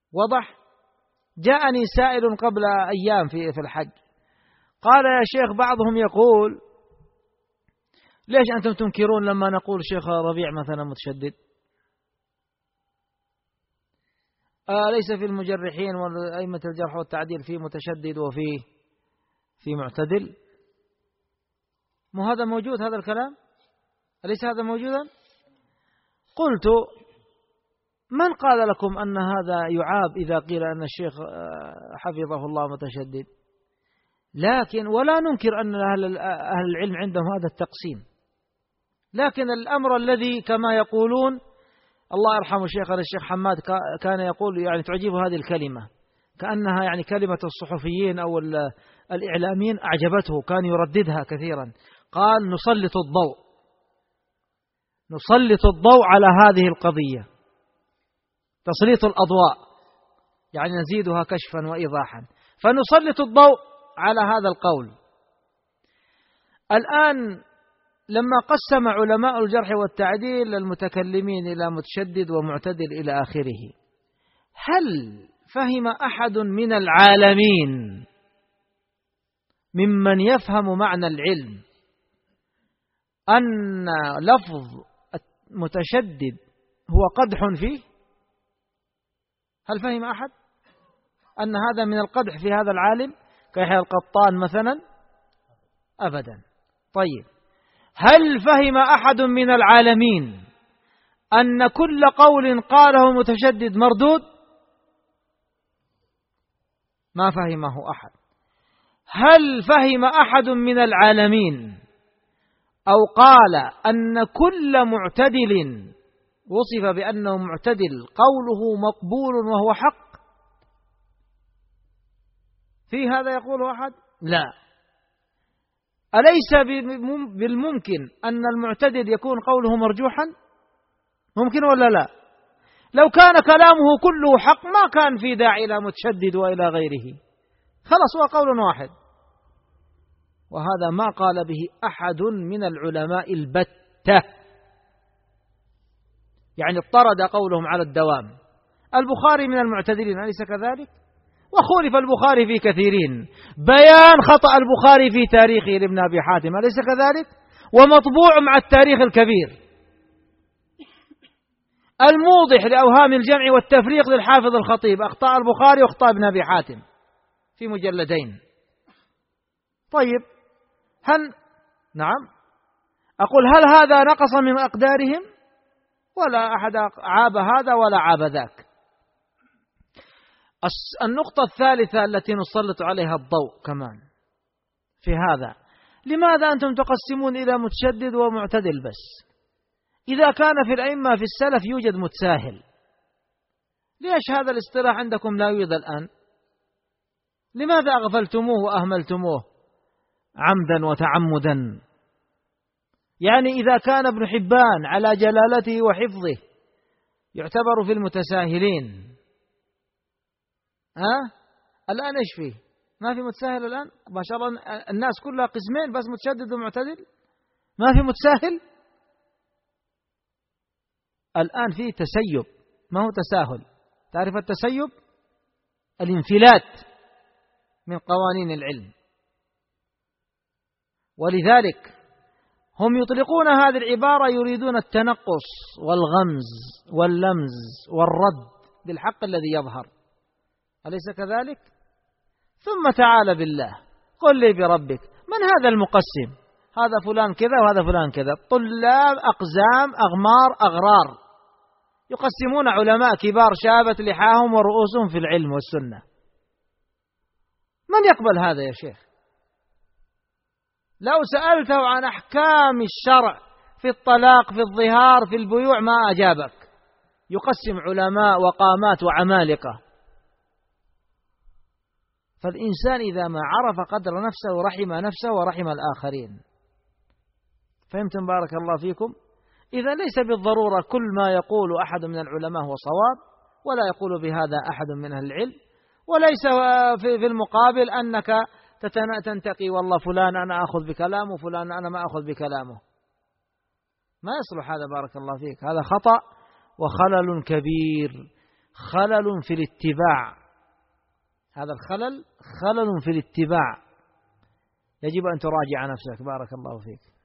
وضح. جاءني سائل قبل أيام في الحج قال يا شيخ بعضهم يقول ليش أنتم تنكرون لما نقول شيخ ربيع مثلا متشدد؟ ليس في المجرحين وأئمة الجرح والتعديل في متشدد وفي معتدل؟ مو هذا موجود هذا الكلام؟ أليس هذا موجودا؟ قلت من قال لكم أن هذا يعاب إذا قيل أن الشيخ حفظه الله متشدد؟ لكن ولا ننكر أن أهل العلم عندهم هذا التقسيم، لكن الأمر الذي كما يقولون الله يرحمه شيخنا الشيخ حماد كان يقول يعني تعجبه هذه الكلمة كأنها يعني كلمة الصحفيين أو الإعلاميين أعجبته، كان يرددها كثيرا. قال نسلط الضوء على هذه القضية، تسليط الأضواء يعني نزيدها كشفا وإيضاحا، فنسلط الضوء على هذا القول. الآن لما قسم علماء الجرح والتعديل المتكلمين إلى متشدد ومعتدل إلى آخره، هل فهم أحد من العالمين ممن يفهم معنى العلم أن لفظ متشدد هو قدح فيه؟ هل فهم أحد أن هذا من القدح في هذا العالم كيحيى القطان مثلا؟ أبدا. طيب هل فهم أحد من العالمين أن كل قول قاله متشدد مردود؟ ما فهمه أحد. هل فهم أحد من العالمين أو قال أن كل معتدل وصف بأنه معتدل قوله مقبول وهو حق؟ في هذا يقول أحد؟ لا. أليس بالممكن أن المعتدل يكون قوله مرجوحا؟ ممكن ولا لا؟ لو كان كلامه كله حق ما كان في داعي إلى متشدد وإلى غيره، خلص هو قول واحد. وهذا ما قال به أحد من العلماء البتة، يعني اضطرد قولهم على الدوام. البخاري من المعتدلين أليس كذلك؟ وخولف البخاري في كثيرين، بيان خطأ البخاري في تاريخه لابن أبي حاتم أليس كذلك؟ ومطبوع مع التاريخ الكبير الموضح لأوهام الجمع والتفريق للحافظ الخطيب، أخطاء البخاري وأخطاء ابن أبي حاتم في مجلدين. طيب نعم أقول هل هذا نقص من أقدارهم؟ ولا أحد عاب هذا ولا عاب ذاك. النقطة الثالثة التي نسلط عليها الضوء كمان في هذا، لماذا أنتم تقسمون إلى متشدد ومعتدل بس؟ إذا كان في الأئمة في السلف يوجد متساهل، ليش هذا الاصطلاح عندكم لا يوجد الآن؟ لماذا أغفلتموه وأهملتموه عمدا وتعمدا؟ يعني إذا كان ابن حبان على جلالته وحفظه يعتبر في المتساهلين، الآن إيش فيه؟ ما في متساهل الآن؟ ما شاء الله الناس كلها قسمين بس متشدد ومعتدل، ما في متساهل. الآن فيه تسيب، ما هو تساهل. تعرف التسيب؟ الانفلات من قوانين العلم. ولذلك هم يطلقون هذه العبارة يريدون التنقص والغمز واللمز والرد بالحق الذي يظهر، أليس كذلك؟ ثم تعالى بالله قل لي بربك من هذا المقسم؟ هذا فلان كذا وهذا فلان كذا، طلاب أقزام أغمار أغرار يقسمون علماء كبار شابت لحاهم ورؤوسهم في العلم والسنة. من يقبل هذا يا شيخ؟ لو سألته عن أحكام الشرع في الطلاق في الظهار في البيوع ما أجابك. يقسم علماء وقامات وعمالقة. فالإنسان إذا ما عرف قدر نفسه رحم نفسه ورحم الآخرين. فهمتم بارك الله فيكم؟ إذا ليس بالضرورة كل ما يقول أحد من العلماء هو صواب، ولا يقول بهذا أحد من أهل العلم، وليس في المقابل أنك تنتقي والله فلان أنا أخذ بكلامه فلان أنا ما أخذ بكلامه. ما يصلح هذا بارك الله فيك، هذا خطأ وخلل كبير. خلل في الاتباع، هذا الخلل خلل في الاتباع، يجب أن تراجع نفسك. بارك الله فيك.